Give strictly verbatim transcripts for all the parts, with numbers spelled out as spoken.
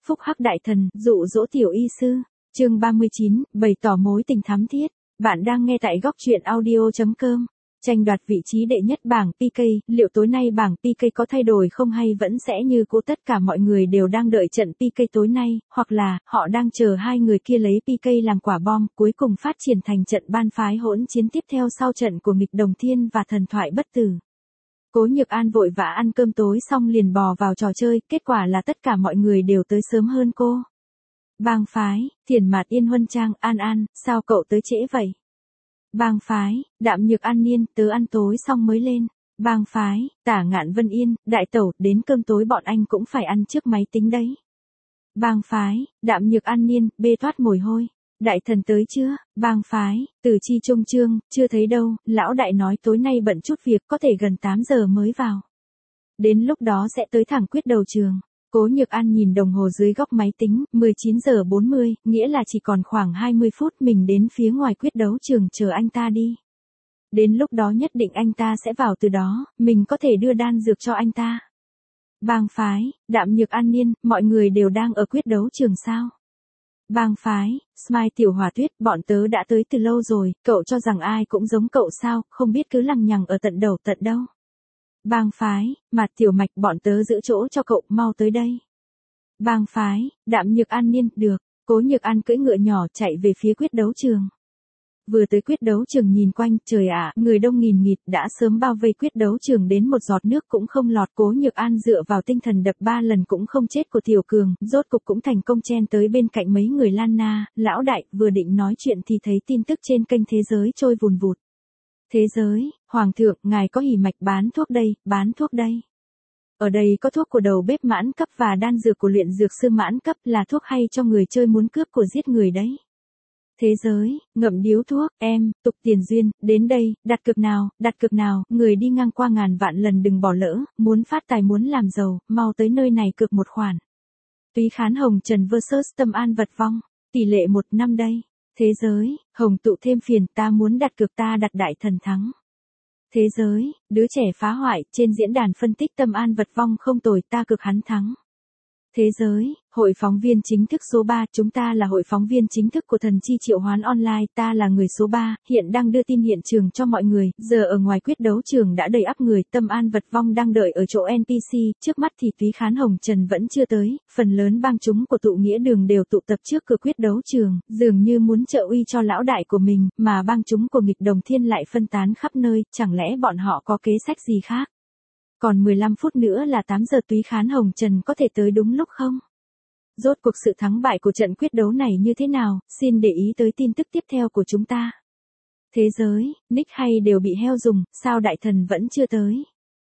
Phúc Hắc đại thần, dụ dỗ tiểu y sư. Chương ba mươi chín, bày tỏ mối tình thắm thiết. Bạn đang nghe tại góc truyện audio chấm com. Tranh đoạt vị trí đệ nhất bảng pê ca, liệu tối nay bảng pê ca có thay đổi không hay vẫn sẽ như cũ? Tất cả mọi người đều đang đợi trận pê ca tối nay, hoặc là, họ đang chờ hai người kia lấy pê ca làm quả bom, cuối cùng phát triển thành trận ban phái hỗn chiến tiếp theo sau trận của nghịch đồng thiên và thần thoại bất tử. Cố Nhược An vội vã ăn cơm tối xong liền bò vào trò chơi, kết quả là tất cả mọi người đều tới sớm hơn cô. Bang phái, Thiền Mạt Yên Huân Trang, An An, sao cậu tới trễ vậy? Bang phái, Đạm Nhược An Niên, tớ ăn tối xong mới lên. Bang phái, Tả Ngạn Vân Yên, đại tẩu, đến cơm tối bọn anh cũng phải ăn trước máy tính đấy. Bang phái, Đạm Nhược An Niên, bê thoát mồ hôi. Đại thần tới chưa? Bang phái, Từ Chi Trung Trương, chưa thấy đâu, lão đại nói tối nay bận chút việc, có thể gần tám giờ mới vào. Đến lúc đó sẽ tới thẳng quyết đầu trường. Cố Nhược An nhìn đồng hồ dưới góc máy tính, mười chín giờ bốn mươi, nghĩa là chỉ còn khoảng hai mươi phút mình đến phía ngoài quyết đấu trường chờ anh ta đi. Đến lúc đó nhất định anh ta sẽ vào từ đó, mình có thể đưa đan dược cho anh ta. Bang phái, Đạm Nhược An Niên, mọi người đều đang ở quyết đấu trường sao? Bang phái, Smile Tiểu Hỏa Tuyết, bọn tớ đã tới từ lâu rồi, cậu cho rằng ai cũng giống cậu sao, không biết cứ lằng nhằng ở tận đầu tận đâu. Bang phái, Mạt Tiểu Mạch, bọn tớ giữ chỗ cho cậu, mau tới đây. Bang phái, Đạm Nhược An Niên, được. Cố Nhược An cưỡi ngựa nhỏ chạy về phía quyết đấu trường. Vừa tới quyết đấu trường nhìn quanh, trời ạ, người đông nghìn nghịt, đã sớm bao vây quyết đấu trường đến một giọt nước cũng không lọt. Cố Nhược An dựa vào tinh thần đập ba lần cũng không chết của Tiểu Cường, rốt cục cũng thành công chen tới bên cạnh mấy người Lan Na. Lão đại, vừa định nói chuyện thì thấy tin tức trên kênh Thế Giới trôi vùn vụt. Thế Giới, Hoàng thượng, ngài có hỉ mạch, bán thuốc đây, bán thuốc đây. Ở đây có thuốc của đầu bếp mãn cấp và đan dược của luyện dược sư mãn cấp, là thuốc hay cho người chơi muốn cướp của giết người đấy. Thế Giới, ngậm điếu thuốc, em, Tục Tiền Duyên, đến đây, đặt cược nào, đặt cược nào, người đi ngang qua ngàn vạn lần đừng bỏ lỡ, muốn phát tài muốn làm giàu, mau tới nơi này cược một khoản. Túy Khán Hồng Trần versus Tâm An Vật Vong, tỷ lệ một năm đây. Thế Giới, Hồng Tụ thêm phiền, ta muốn đặt cược, ta đặt đại thần thắng. Thế Giới, đứa trẻ phá hoại, trên diễn đàn phân tích Tâm An Vật Vong không tồi, ta cược hắn thắng. Thế Giới, hội phóng viên chính thức số ba, chúng ta là hội phóng viên chính thức của Thần Chi Triệu Hoán Online, ta là người số ba, hiện đang đưa tin hiện trường cho mọi người, giờ ở ngoài quyết đấu trường đã đầy ắp người, Tâm An Vật Vong đang đợi ở chỗ en pê xê, trước mắt thì Túy Khán Hồng Trần vẫn chưa tới, phần lớn bang chúng của tụ nghĩa đường đều tụ tập trước cửa quyết đấu trường, dường như muốn trợ uy cho lão đại của mình, mà bang chúng của nghịch đồng thiên lại phân tán khắp nơi, chẳng lẽ bọn họ có kế sách gì khác? Còn mười lăm phút nữa là tám giờ, Túy Khán Hồng Trần có thể tới đúng lúc không? Rốt cuộc sự thắng bại của trận quyết đấu này như thế nào, xin để ý tới tin tức tiếp theo của chúng ta. Thế Giới, nick hay đều bị heo dùng, sao đại thần vẫn chưa tới?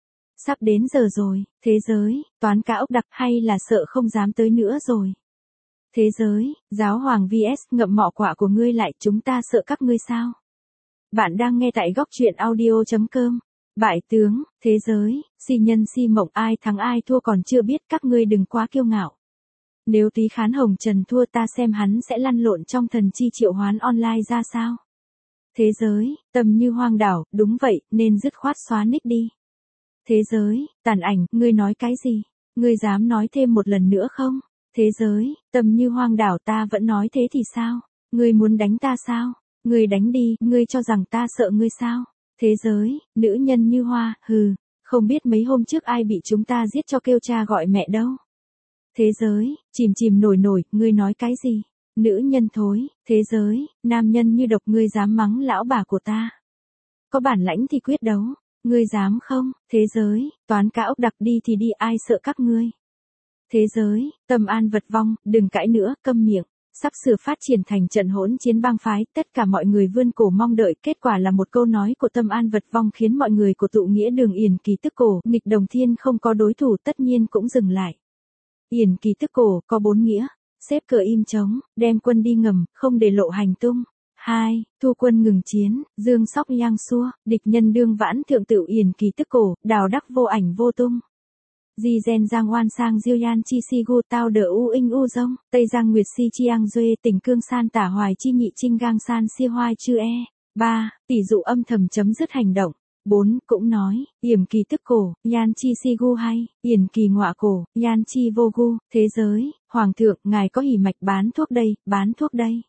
Sắp đến giờ rồi. Thế Giới, Toán Cá Ốc Đặc, hay là sợ không dám tới nữa rồi? Thế Giới, Giáo Hoàng vs ngậm mọ quạ của ngươi lại, chúng ta sợ các ngươi sao? Bạn đang nghe tại góc truyện audio chấm com. Bại tướng, Thế Giới, Si Nhân Si Mộng, ai thắng ai thua còn chưa biết, các ngươi đừng quá kiêu ngạo. Nếu Túy Khán Hồng Trần thua, ta xem hắn sẽ lăn lộn trong Thần Chi Triệu Hoán Online ra sao. Thế Giới, Tâm Như Hoang Đảo, đúng vậy, nên dứt khoát xóa nick đi. Thế Giới, Tàn Ảnh, ngươi nói cái gì? Ngươi dám nói thêm một lần nữa không? Thế Giới, Tâm Như Hoang Đảo, ta vẫn nói thế thì sao? Ngươi muốn đánh ta sao? Ngươi đánh đi, ngươi cho rằng ta sợ ngươi sao? Thế Giới, Nữ Nhân Như Hoa, hừ, không biết mấy hôm trước ai bị chúng ta giết cho kêu cha gọi mẹ đâu. Thế Giới, Chìm Chìm Nổi Nổi, ngươi nói cái gì? Nữ nhân thối. Thế Giới, Nam Nhân Như Độc, ngươi dám mắng lão bà của ta? Có bản lãnh thì quyết đấu, ngươi dám không? Thế Giới, Toán Cá Ốc Đặc, đi thì đi, ai sợ các ngươi? Thế Giới, Tâm An Vật Vong, đừng cãi nữa, câm miệng. Sắp sửa phát triển thành trận hỗn chiến bang phái, tất cả mọi người vươn cổ mong đợi, kết quả là một câu nói của Tâm An Vật Vong khiến mọi người của tụ nghĩa đường Yển Kỳ tức cổ, nghịch đồng thiên không có đối thủ tất nhiên cũng dừng lại. Yển Kỳ tức cổ, có bốn nghĩa, xếp cờ im trống, đem quân đi ngầm, không để lộ hành tung. hai. Thu quân ngừng chiến, dương sóc yang xua, địch nhân đương vãn thượng tựu Yển Kỳ tức cổ, đào đắc vô ảnh vô tung. Di gen Giang Oan Sang Diêu Yan Chi Si Gu Tao Đờ U Inh U Dông, Tây Giang Nguyệt Si Chiang Duê Tỉnh Cương San Tả Hoài Chi Nhị Trinh Gang San Si Hoai Chư E. ba. Tỷ dụ âm thầm chấm dứt hành động. bốn cũng nói, yểm kỳ tức cổ, yan chi si gu hay, yển kỳ ngọa cổ, yan chi vô gu, thế giới, hoàng thượng, ngài có hỉ mạch bán thuốc đây, bán thuốc đây.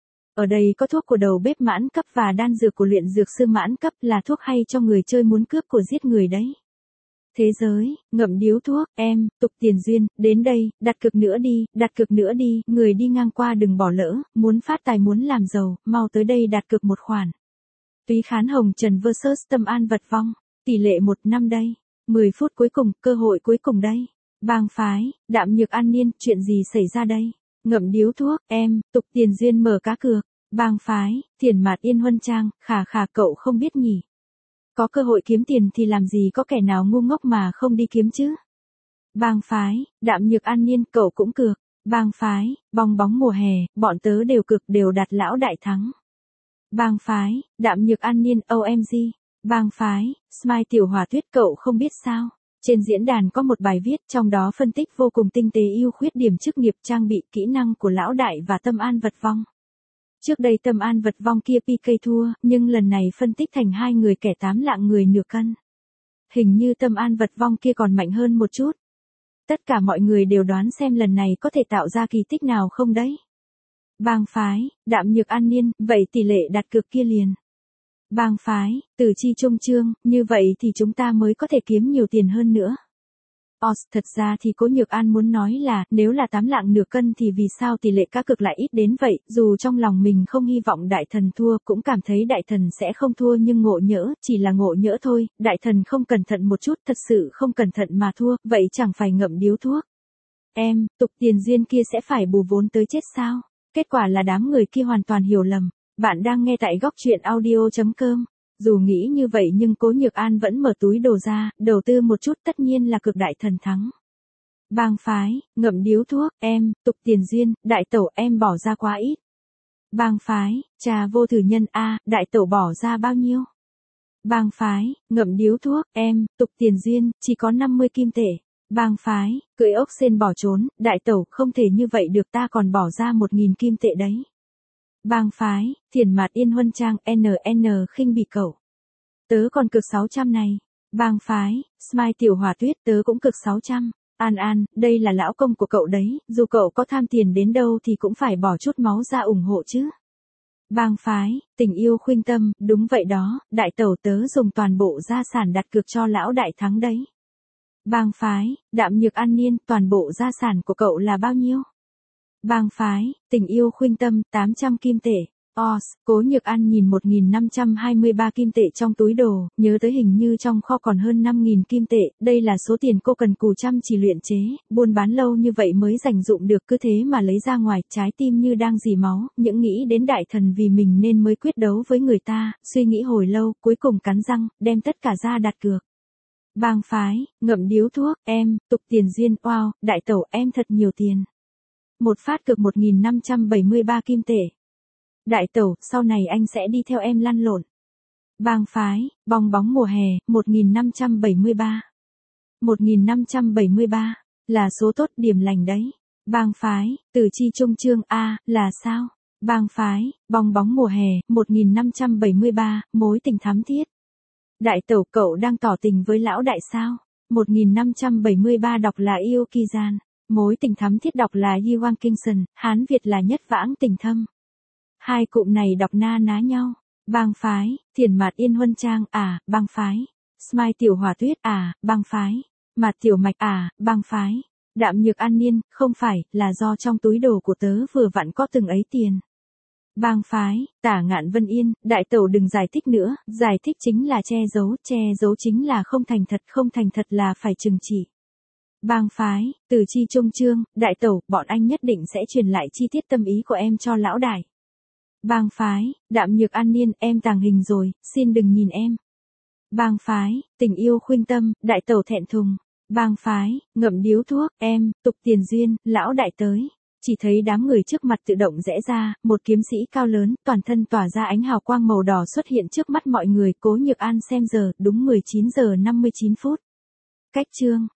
Ở đây có thuốc của đầu bếp mãn cấp và đan dược của luyện dược sư mãn cấp là thuốc hay cho người chơi muốn cướp của giết người đấy. Thế giới, ngậm điếu thuốc, em, tục tiền duyên, đến đây, đặt cược nữa đi, đặt cược nữa đi, người đi ngang qua đừng bỏ lỡ, muốn phát tài muốn làm giàu, mau tới đây đặt cược một khoản. Túy Khán Hồng Trần versus Tâm An Vật Vong, tỷ lệ một năm đây, mười phút cuối cùng, cơ hội cuối cùng đây. Bang phái, Đạm Nhược An Niên, chuyện gì xảy ra đây? Ngậm điếu thuốc, em, tục tiền duyên mở cá cược. Bang phái, Thiền Mạt Yên Huân Trang, khà khà cậu không biết nhỉ. Có cơ hội kiếm tiền thì làm gì có kẻ nào ngu ngốc mà không đi kiếm chứ. Bang phái, Đạm Nhược An Niên, cậu cũng cược. Bang phái, Bong Bóng Mùa Hè, bọn tớ đều cược đều đặt lão đại thắng. Bang phái, Đạm Nhược An Niên, o em giê. Bang phái, Smile Tiểu Hỏa Tuyết, cậu không biết sao. Trên diễn đàn có một bài viết trong đó phân tích vô cùng tinh tế ưu khuyết điểm chức nghiệp trang bị kỹ năng của lão đại và Tâm An Vật Vong. Trước đây Tâm An Vật Vong kia pê ca thua, nhưng lần này phân tích thành hai người kẻ tám lạng người nửa cân. Hình như Tâm An Vật Vong kia còn mạnh hơn một chút. Tất cả mọi người đều đoán xem lần này có thể tạo ra kỳ tích nào không đấy. Bang phái, Đạm Nhược An Niên, vậy tỷ lệ đặt cược kia liền. Bang phái, Từ Chi Trung Trương, như vậy thì chúng ta mới có thể kiếm nhiều tiền hơn nữa. Os, thật ra thì Cố Nhược An muốn nói là, nếu là tám lạng nửa cân thì vì sao tỷ lệ cá cược lại ít đến vậy, dù trong lòng mình không hy vọng đại thần thua, cũng cảm thấy đại thần sẽ không thua nhưng ngộ nhỡ, chỉ là ngộ nhỡ thôi, đại thần không cẩn thận một chút, thật sự không cẩn thận mà thua, vậy chẳng phải ngậm điếu thuốc. Em, tục tiền duyên kia sẽ phải bù vốn tới chết sao? Kết quả là đám người kia hoàn toàn hiểu lầm. Bạn đang nghe tại góc truyện audio chấm com. Dù nghĩ như vậy nhưng Cố Nhược An vẫn mở túi đồ ra, đầu tư một chút tất nhiên là cực đại thần thắng. Bang phái, ngậm điếu thuốc, em, tục tiền duyên, đại tẩu em bỏ ra quá ít. Bang phái, trà vô thử nhân a, đại tẩu bỏ ra bao nhiêu? Bang phái, ngậm điếu thuốc, em, tục tiền duyên, chỉ có năm mươi kim tệ. Bang phái, cưỡi ốc sên bỏ trốn, đại tẩu không thể như vậy được ta còn bỏ ra một nghìn kim tệ đấy. Bang phái, Thiền Mạt Yên Huân Trang, en en khinh bị cậu. Tớ còn cực sáu trăm này. Bang phái, Smile Tiểu Hỏa Tuyết, tớ cũng cực sáu trăm. An An, đây là lão công của cậu đấy, dù cậu có tham tiền đến đâu thì cũng phải bỏ chút máu ra ủng hộ chứ. Bang phái, Tình Yêu Khuynh Tâm, đúng vậy đó, đại tẩu tớ dùng toàn bộ gia sản đặt cược cho lão đại thắng đấy. Bang phái, Đạm Nhược An Niên, toàn bộ gia sản của cậu là bao nhiêu? Bang phái, Tình Yêu Khuynh Tâm, tám trăm kim tệ. Os, Cố Nhược An nhìn một nghìn năm trăm hai mươi ba kim tệ trong túi đồ, nhớ tới hình như trong kho còn hơn năm nghìn kim tệ, đây là số tiền cô cần cù chăm chỉ luyện chế, buôn bán lâu như vậy mới dành dụng được, cứ thế mà lấy ra ngoài, trái tim như đang rỉ máu, những nghĩ đến đại thần vì mình nên mới quyết đấu với người ta, suy nghĩ hồi lâu, cuối cùng cắn răng, đem tất cả ra đặt cược. Bang phái, ngậm điếu thuốc, em, tục tiền duyên, wow, đại tẩu em thật nhiều tiền. Một phát cược một nghìn năm trăm bảy mươi ba kim tệ. Đại tẩu, sau này anh sẽ đi theo em lăn lộn. Bang phái, Bong Bóng Mùa Hè, một nghìn năm trăm bảy mươi ba. một nghìn năm trăm bảy mươi ba, là số tốt điểm lành đấy. Bang phái, Từ Chi Trung Trương A, là sao? Bang phái, Bong Bóng Mùa Hè, một nghìn năm trăm bảy mươi ba, mối tình thắm thiết. Đại tẩu, cậu đang tỏ tình với lão đại sao? một nghìn năm trăm bảy mươi ba đọc là yêu kỳ gian. Mối tình thắm thiết đọc là Yiwang Kingson, Hán Việt là nhất vãng tình thâm. Hai cụm này đọc na ná nhau. Bang phái, Thiền Mạt Yên Huân Trang, à, bang phái. Smile Tiểu Hỏa Tuyết, à, bang phái. Mạt Tiểu Mạch, à, bang phái. Đạm Nhược An Niên, không phải, là do trong túi đồ của tớ vừa vặn có từng ấy tiền. Bang phái, Tả Ngạn Vân Yên, đại tẩu đừng giải thích nữa, giải thích chính là che giấu, che giấu chính là không thành thật, không thành thật là phải trừng trị. Bang phái, Từ Chi Trung Trương, đại tẩu, bọn anh nhất định sẽ truyền lại chi tiết tâm ý của em cho lão đại. Bang phái, Đạm Nhược An Niên, em tàng hình rồi, xin đừng nhìn em. Bang phái, Tình Yêu Khuynh Tâm, đại tẩu thẹn thùng. Bang phái, ngậm điếu thuốc, em, tục tiền duyên, lão đại tới. Chỉ thấy đám người trước mặt tự động rẽ ra, một kiếm sĩ cao lớn, toàn thân tỏa ra ánh hào quang màu đỏ xuất hiện trước mắt mọi người. Cố Nhược An xem giờ, đúng mười chín giờ năm mươi chín phút. Cách chương